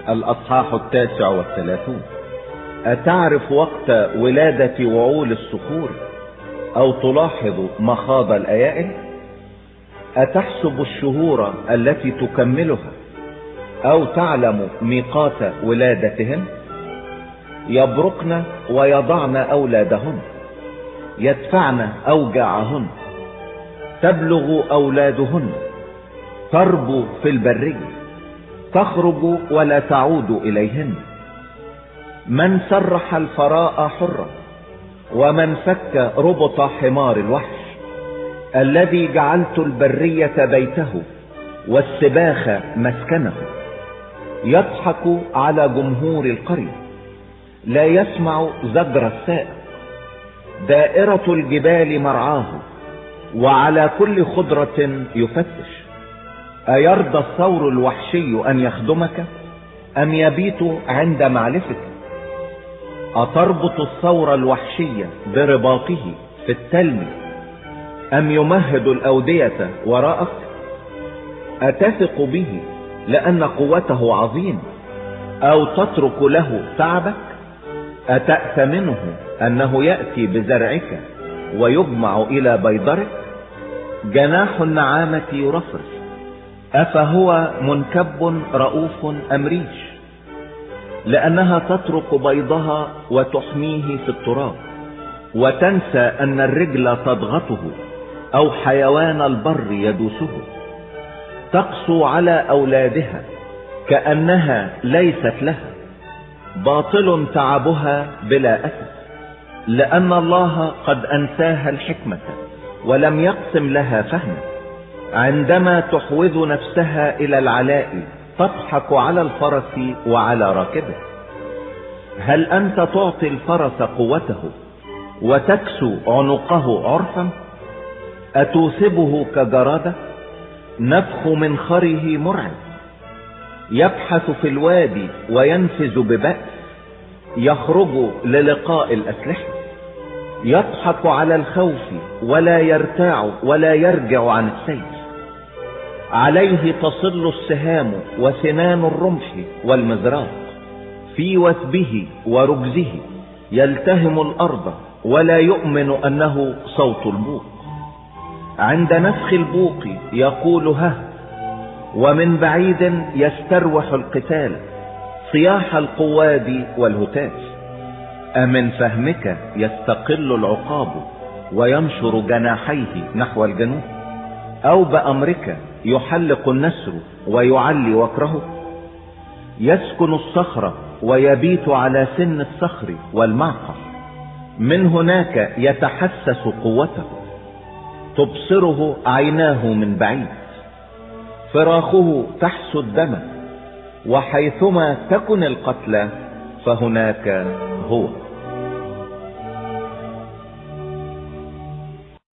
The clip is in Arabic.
الأصحاح 39. أتعرف وقت ولادة وعول الصقور أو تلاحظ مخاض الأيائل؟ أتحسب الشهور التي تكملها أو تعلم ميقات ولادتهن؟ يبرقن ويضعن أولادهن، يدفعن أوجاعهن، تبلغ أولادهن، تربو في البرية، تخرج ولا تعود إليهن. من سرح الفراء حرا، ومن فك ربط حمار الوحش، الذي جعلت البرية بيته والسباخ مسكنه. يضحك على جمهور القرية، لا يسمع زجر السائق. دائرة الجبال مرعاه، وعلى كل خضرة يفتش. أيرضى الثور الوحشي أن يخدمك، أم يبيت عند معلفك؟ أتربط الثور الوحشي برباطه في التلم، أم يمهد الأودية وراءك؟ أتثق به لأن قوته عظيم، أو تترك له تعبك؟ أتأتمنه أنه يأتي بزرعك ويجمع إلى بيضرك؟ جناح النعامة يرفرف، أفهو منكب رؤوف أم ريش؟ لأنها تترك بيضها وتحميه في التراب، وتنسى أن الرجل تضغطه أو حيوان البر يدوسه. تقسو على أولادها كأنها ليست لها، باطل تعبها بلا أسف، لأن الله قد أنساها الحكمة ولم يقسم لها فهما. عندما تحوذ نفسها إلى العلاء تضحك على الفرس وعلى راكبه. هل أنت تعطي الفرس قوته وتكسو عنقه عرفا؟ أتوثبه كجرادة؟ نفخ منخره مرعب. يبحث في الوادي وينفذ ببأس، يخرج للقاء الأسلحة. يضحك على الخوف ولا يرتاع ولا يرجع عن السيف. عليه تصل السهام وسنان الرمح والمزراق. في وثبه ورجزه يلتهم الأرض، ولا يؤمن أنه صوت البوق. عند نفخ البوق يقول ها، ومن بعيد يستروح القتال، صياح القواد والهتاف. أمن فهمك يستقل العقاب وينشر جناحيه نحو الجنوب، أو بأمرك يحلق النسر ويعلي وكره؟ يسكن الصخرة ويبيت على سن الصخر والمعقر، من هناك يتحسس قوته. تبصره عيناه من بعيد، فراخه تحسو الدم، وحيثما تكن القتلى فهناك هو.